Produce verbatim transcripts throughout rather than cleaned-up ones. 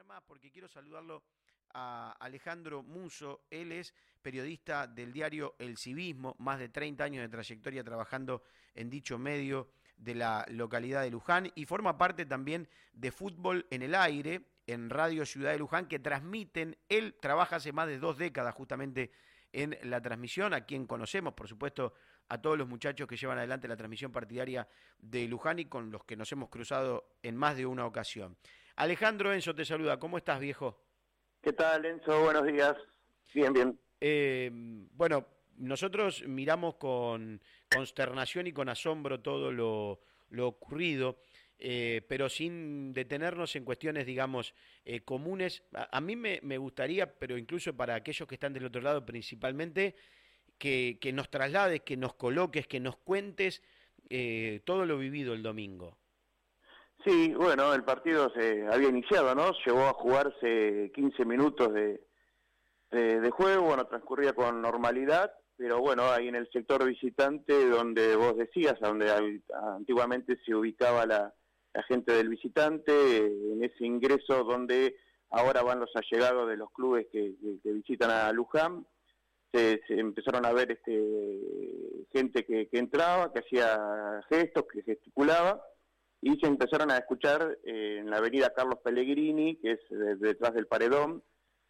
más porque quiero saludarlo a Alejandro Musso. Él es periodista del diario El Civismo, más de treinta años de trayectoria trabajando en dicho medio de la localidad de Luján y forma parte también de Fútbol en el Aire, en Radio Ciudad de Luján, que transmiten. Él trabaja hace más de dos décadas justamente en la transmisión, a quien conocemos, por supuesto, a todos los muchachos que llevan adelante la transmisión partidaria de Luján y con los que nos hemos cruzado en más de una ocasión. Alejandro, Enzo te saluda. ¿Cómo estás, viejo? ¿Qué tal, Enzo? Buenos días. Bien, bien. Eh, bueno, nosotros miramos con consternación y con asombro todo lo, lo ocurrido, eh, pero sin detenernos en cuestiones, digamos, eh, comunes. A, a mí me, me gustaría, pero incluso para aquellos que están del otro lado principalmente, que, que nos traslades, que nos coloques, que nos cuentes eh, todo lo vivido el domingo. Sí, bueno, el partido se había iniciado, ¿no? Llegó a jugarse quince minutos de, de, de juego, bueno, transcurría con normalidad, pero bueno, ahí en el sector visitante, donde vos decías, donde antiguamente se ubicaba la, la gente del visitante, en ese ingreso donde ahora van los allegados de los clubes que, que, que visitan a Luján, se, se empezaron a ver este gente que, que entraba, que hacía gestos, que gesticulaba, y se empezaron a escuchar eh, en la avenida Carlos Pellegrini, que es de, detrás del Paredón,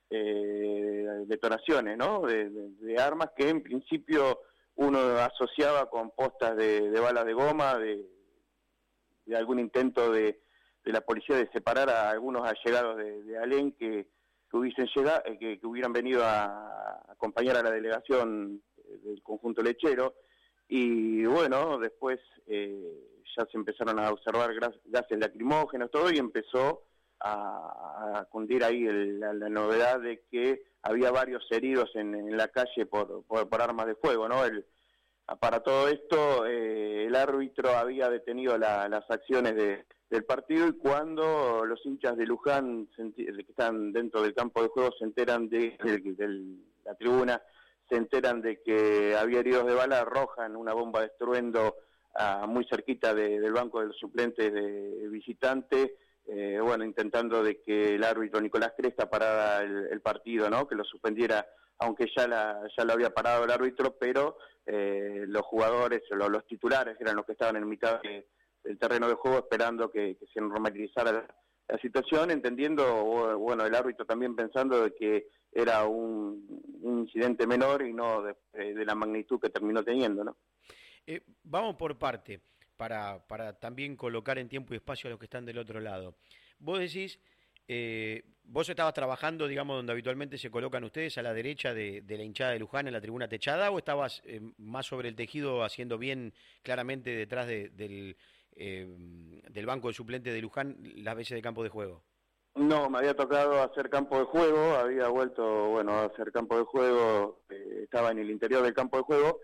eh, detonaciones, ¿no? De, de, de armas que en principio uno asociaba con postas de, de balas de goma, de, de algún intento de, de la policía de separar a algunos allegados de, de Alem que, que hubiesen llegado, eh, que, que hubieran venido a, a acompañar a la delegación del conjunto lechero. Y bueno, después eh, ya se empezaron a observar gases lacrimógenos, todo, y empezó a, a cundir ahí el, la, la novedad de que había varios heridos en, en la calle por, por, por armas de fuego, ¿no? El, para todo esto, eh, el árbitro había detenido la, las acciones de, del partido, y cuando los hinchas de Luján, que están dentro del campo de juego, se enteran de, de, de la tribuna, se enteran de que había heridos de bala, arrojan una bomba de estruendo uh, muy cerquita de, del banco de los suplentes de visitante, eh, bueno, intentando de que el árbitro Nicolás Cresta parara el, el partido, ¿no? Que lo suspendiera, aunque ya, la, ya lo había parado el árbitro, pero eh, los jugadores, los, los titulares, eran los que estaban en mitad de, del terreno de juego esperando que, que se normalizara la, la situación, entendiendo, bueno, el árbitro también pensando de que era un, un incidente menor y no de, de la magnitud que terminó teniendo, ¿no? Eh, vamos por parte, para, para también colocar en tiempo y espacio a los que están del otro lado. Vos decís, eh, vos estabas trabajando, digamos, donde habitualmente se colocan ustedes, a la derecha de, de la hinchada de Luján, en la tribuna techada, o estabas eh, más sobre el tejido, haciendo bien claramente detrás de, del, eh, del banco de suplentes de Luján las veces de campo de juego? No, me había tocado hacer campo de juego, había vuelto, bueno, a hacer campo de juego, eh, estaba en el interior del campo de juego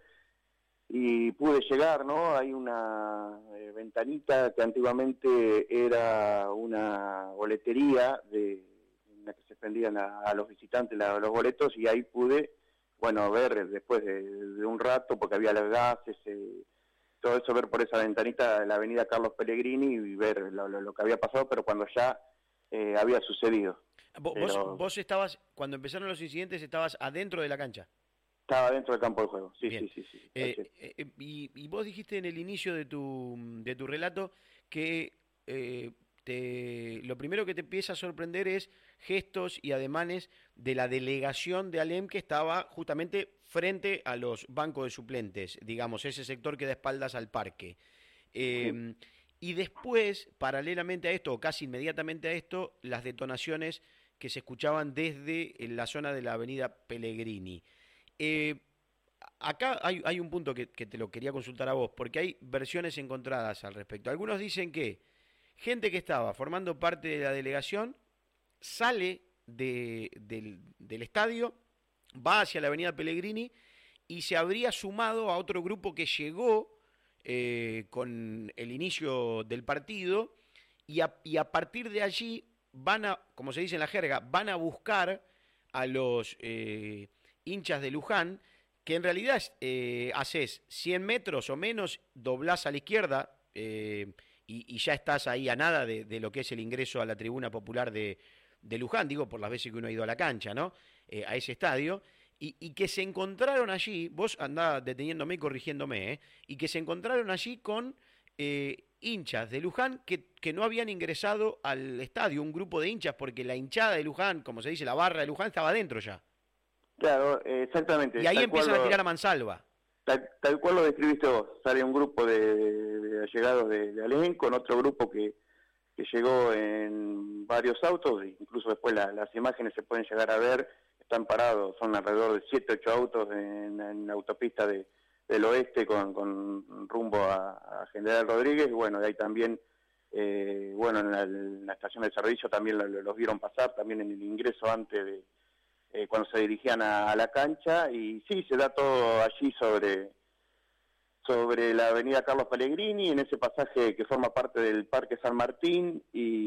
y pude llegar, ¿no? Hay una eh, ventanita que antiguamente era una boletería de en la que se vendían a, a los visitantes la, los boletos, y ahí pude, bueno, ver después de, de un rato, porque había los gases, eh, todo eso, ver por esa ventanita la avenida Carlos Pellegrini y ver lo, lo, lo que había pasado, pero cuando ya Eh, había sucedido. ¿Vos, pero... vos estabas, cuando empezaron los incidentes, estabas adentro de la cancha? Estaba dentro del campo de juego, sí, Bien. sí, sí. sí, eh, eh, y, y vos dijiste en el inicio de tu, de tu relato que eh, te, lo primero que te empieza a sorprender es gestos y ademanes de la delegación de Alem, que estaba justamente frente a los bancos de suplentes, digamos, ese sector que da espaldas al parque. Eh, sí. Y después, paralelamente a esto, o casi inmediatamente a esto, las detonaciones que se escuchaban desde la zona de la avenida Pellegrini. Eh, acá hay, hay un punto que, que te lo quería consultar a vos, porque hay versiones encontradas al respecto. Algunos dicen que gente que estaba formando parte de la delegación sale de, del, del estadio, va hacia la avenida Pellegrini y se habría sumado a otro grupo que llegó Eh, con el inicio del partido, y a, y a partir de allí van a, como se dice en la jerga, van a buscar a los eh, hinchas de Luján, que en realidad eh, haces cien metros o menos, doblás a la izquierda eh, y, y ya estás ahí a nada de, de lo que es el ingreso a la tribuna popular de, de Luján, digo por las veces que uno ha ido a la cancha, ¿no? Eh, a ese estadio, y, y que se encontraron allí, vos andá deteniéndome y corrigiéndome, ¿eh? Y que se encontraron allí con eh, hinchas de Luján que, que no habían ingresado al estadio, un grupo de hinchas, porque la hinchada de Luján, como se dice, la barra de Luján, estaba adentro ya. Claro, eh, exactamente. Y ahí tal empiezan cual a lo, tirar a mansalva. tal, tal cual lo describiste vos. Sale un grupo de, de, de allegados de, de Alén con otro grupo que, que llegó en varios autos, incluso después la, las imágenes se pueden llegar a ver, están parados, son alrededor de siete, ocho autos en, en la autopista de, del oeste con, con rumbo a, a General Rodríguez, y bueno, de ahí también, eh, bueno, en la, en la estación de servicio también los, los vieron pasar, también en el ingreso antes de, eh, cuando se dirigían a, a la cancha, y sí, se da todo allí sobre sobre la avenida Carlos Pellegrini, en ese pasaje que forma parte del Parque San Martín,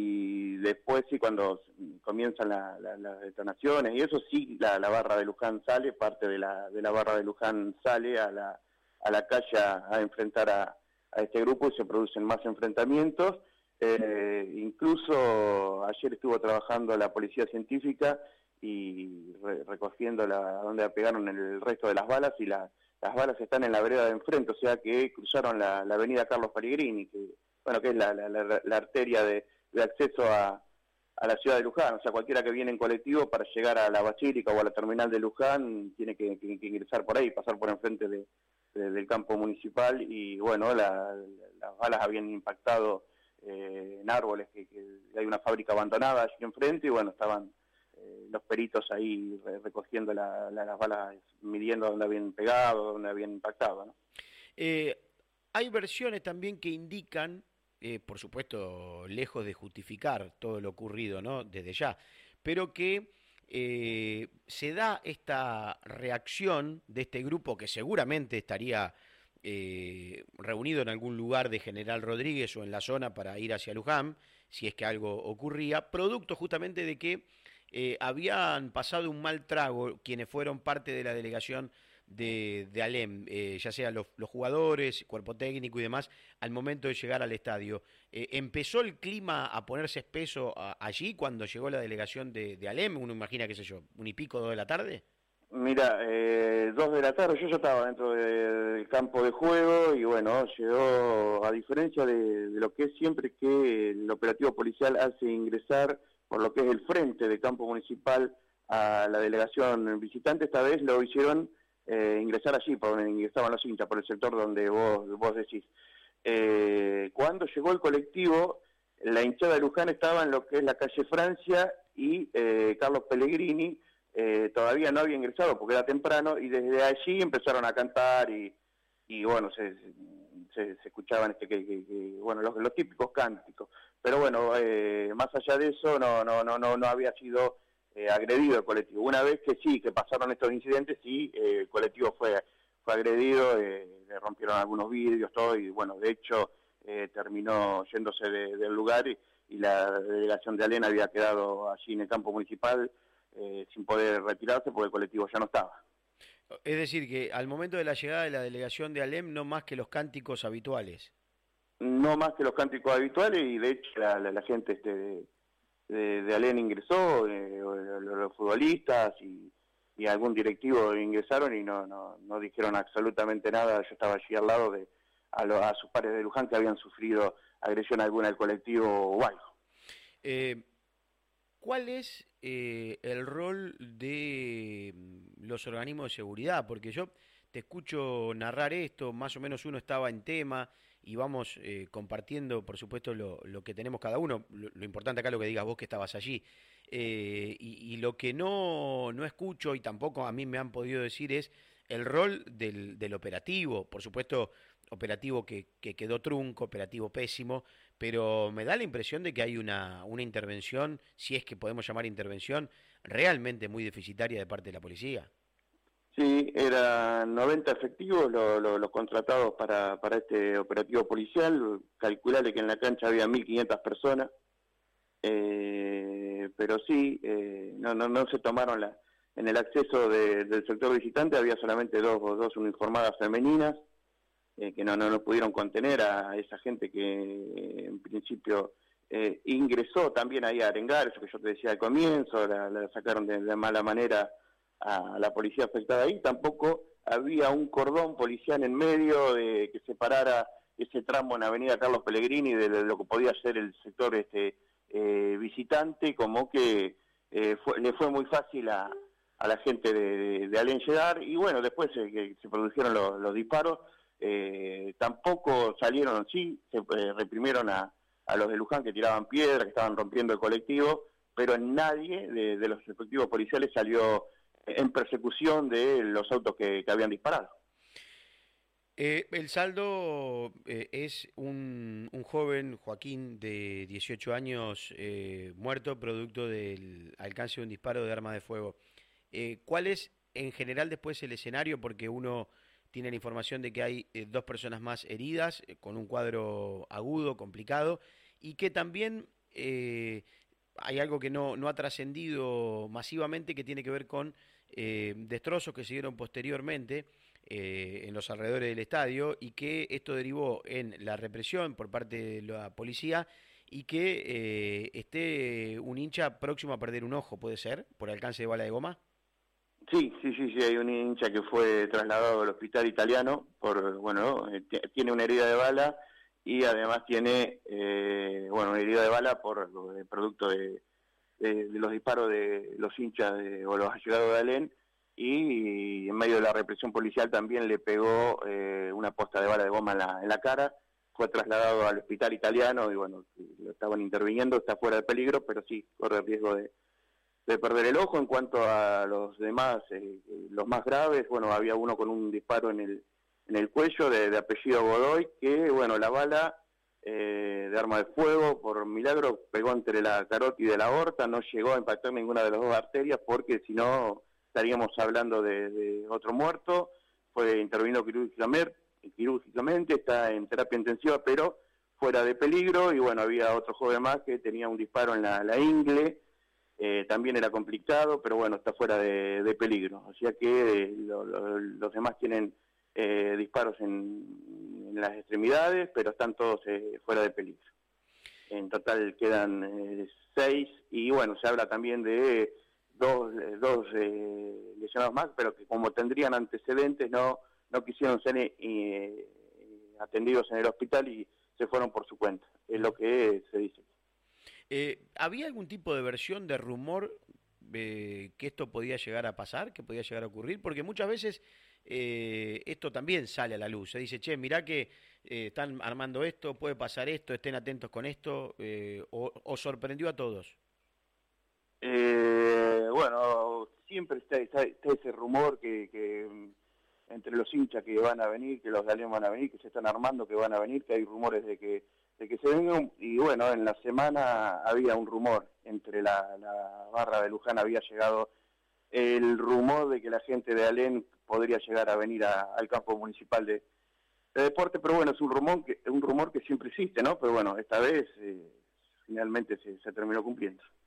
y después sí, cuando comienzan la, la, las detonaciones, y eso sí, la, la barra de Luján sale, parte de la, de la barra de Luján sale a la, a la calle a, a enfrentar a, a este grupo y se producen más enfrentamientos. Eh, incluso ayer estuvo trabajando la policía científica y re, recogiendo la, donde pegaron el resto de las balas, y la las balas están en la vereda de enfrente, o sea que cruzaron la, la avenida Carlos Pellegrini, que bueno que es la, la, la, la arteria de, de acceso a, a la ciudad de Luján, o sea cualquiera que viene en colectivo para llegar a la Basílica o a la terminal de Luján tiene que, que, que ingresar por ahí, pasar por enfrente de, de, del campo municipal, y bueno, la, las balas habían impactado eh, en árboles, que, que hay una fábrica abandonada allí enfrente, y bueno, estaban los peritos ahí recogiendo la, la, las balas, midiendo dónde habían pegado, dónde habían impactado, ¿no? Eh, hay versiones también que indican, eh, por supuesto, lejos de justificar todo lo ocurrido, ¿no? Desde ya, pero que eh, se da esta reacción de este grupo que seguramente estaría eh, reunido en algún lugar de General Rodríguez o en la zona para ir hacia Luján, si es que algo ocurría, producto justamente de que Eh, habían pasado un mal trago quienes fueron parte de la delegación de, de Alem, eh, ya sea los, los jugadores, cuerpo técnico y demás, al momento de llegar al estadio. Eh, ¿Empezó el clima a ponerse espeso a, allí cuando llegó la delegación de, de Alem? Uno imagina, qué sé yo, un y pico, dos de la tarde. Mira, eh, dos de la tarde, yo ya estaba dentro de, del campo de juego, y bueno, llegó, a diferencia de, de lo que es siempre que el operativo policial hace ingresar por lo que es el frente del campo municipal a la delegación visitante, esta vez lo hicieron eh, ingresar allí, por donde ingresaban los hinchas, por el sector donde vos, vos decís. Eh, cuando llegó el colectivo, la hinchada de Luján estaba en lo que es la calle Francia, y eh, Carlos Pellegrini eh, todavía no había ingresado porque era temprano, y desde allí empezaron a cantar, y, y bueno, se... Se, se escuchaban este que, que, que bueno los, los típicos cánticos, pero bueno, eh, más allá de eso no no no no no había sido eh, agredido el colectivo. Una vez que sí, que pasaron estos incidentes, sí, eh, el colectivo fue fue agredido, eh, le rompieron algunos vidrios, todo, y bueno, de hecho eh, terminó yéndose de, del lugar, y, y la delegación de Alén había quedado allí en el campo municipal eh, sin poder retirarse porque el colectivo ya no estaba. Es decir, que al momento de la llegada de la delegación de Alem, no más que los cánticos habituales. No más que los cánticos habituales, y de hecho la, la, la gente este de, de, de Alén ingresó, eh, los, los futbolistas y, y algún directivo ingresaron, y no, no, no dijeron absolutamente nada. Yo estaba allí al lado de a, lo, a sus pares de Luján que habían sufrido agresión alguna del colectivo o algo. Eh, ¿Cuál es eh, el rol de los organismos de seguridad? Porque yo te escucho narrar esto, más o menos uno estaba en tema y vamos eh, compartiendo, por supuesto, lo, lo que tenemos cada uno. Lo, lo importante acá es lo que digas vos que estabas allí. Eh, y, y lo que no, no escucho y tampoco a mí me han podido decir es el rol del, del operativo. Por supuesto, operativo que, que quedó trunco, operativo pésimo, pero me da la impresión de que hay una, una intervención, si es que podemos llamar intervención, realmente muy deficitaria de parte de la policía. Sí, eran noventa efectivos los lo, lo contratados para, para este operativo policial. Calculale que en la cancha había mil quinientas personas, eh, pero sí, eh, no, no, no se tomaron la... En el acceso de, del sector visitante había solamente dos, dos uniformadas femeninas, eh, que no, no, no pudieron contener a esa gente que en principio eh, ingresó también ahí a arengar, eso que yo te decía al comienzo, la, la sacaron de, de mala manera a la policía afectada ahí, tampoco había un cordón policial en medio de que separara ese tramo en Avenida Carlos Pellegrini de, de lo que podía ser el sector este eh, visitante, como que eh, fue, le fue muy fácil a, a la gente de, de, de Alén llegar, y bueno, después eh, que se produjeron los, los disparos, eh, tampoco salieron, sí, se eh, reprimieron a, a los de Luján que tiraban piedras, que estaban rompiendo el colectivo, pero nadie de, de los efectivos policiales salió en persecución de los autos que, que habían disparado. Eh, el saldo eh, es un, un joven, Joaquín, de dieciocho años, eh, muerto producto del alcance de un disparo de arma de fuego. Eh, ¿Cuál es en general después el escenario? Porque uno tiene la información de que hay eh, dos personas más heridas, eh, con un cuadro agudo, complicado, y que también eh, hay algo que no, no ha trascendido masivamente que tiene que ver con eh, destrozos que se dieron posteriormente eh, en los alrededores del estadio, y que esto derivó en la represión por parte de la policía, y que eh, esté un hincha próximo a perder un ojo, ¿puede ser? ¿Por alcance de bala de goma? Sí, sí, sí, sí, hay un hincha que fue trasladado al hospital italiano, por bueno, eh, tiene una herida de bala y además tiene eh, bueno, una herida de bala por el producto de, de, de los disparos de los hinchas de, o los allegados de Alén, y, y en medio de la represión policial también le pegó eh, una posta de bala de goma en la, en la cara. Fue trasladado al hospital italiano y bueno, lo estaban interviniendo, está fuera de peligro, pero sí corre el riesgo de, de perder el ojo. En cuanto a los demás, eh, los más graves, bueno, había uno con un disparo en el en el cuello de, de apellido Godoy, que bueno, la bala eh, de arma de fuego, por milagro, pegó entre la carótida y la aorta, no llegó a impactar ninguna de las dos arterias, porque si no estaríamos hablando de, de otro muerto. Fue intervenido quirúrgicamente, quirúrgicamente, está en terapia intensiva, pero fuera de peligro. Y bueno, había otro joven más que tenía un disparo en la, la ingle, eh, también era complicado, pero bueno, está fuera de, de peligro. O sea que eh, lo, lo, los demás tienen eh, disparos en, en las extremidades, pero están todos eh, fuera de peligro. En total quedan eh, seis, y bueno, se habla también de dos, dos eh, lesionados más, pero que como tendrían antecedentes no, no quisieron ser eh, atendidos en el hospital y se fueron por su cuenta, es lo que se dice. Eh, ¿Había algún tipo de versión de rumor eh, que esto podía llegar a pasar, que podía llegar a ocurrir? Porque muchas veces eh, esto también sale a la luz. Se dice, che, mirá que eh, están armando esto, puede pasar esto, estén atentos con esto, eh, o, o sorprendió a todos. Eh, bueno, siempre está, está, está ese rumor que, que entre los hinchas que van a venir, que los de Alén van a venir, que se están armando, que van a venir, que hay rumores de que de que se vengan. Y bueno, en la semana había un rumor, entre la, la barra de Luján había llegado el rumor de que la gente de Alén podría llegar a venir a, al campo municipal de, de deporte, pero bueno, es un rumor que un rumor que siempre existe, ¿no? Pero bueno, esta vez eh, finalmente se, se terminó cumpliendo.